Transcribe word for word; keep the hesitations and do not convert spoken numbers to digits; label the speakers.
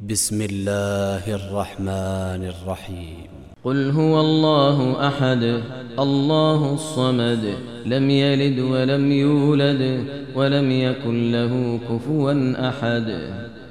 Speaker 1: بسم الله الرحمن الرحيم.
Speaker 2: قل هو الله أحد الله الصمد لم يلد ولم يولد ولم يكن له كفوا أحد.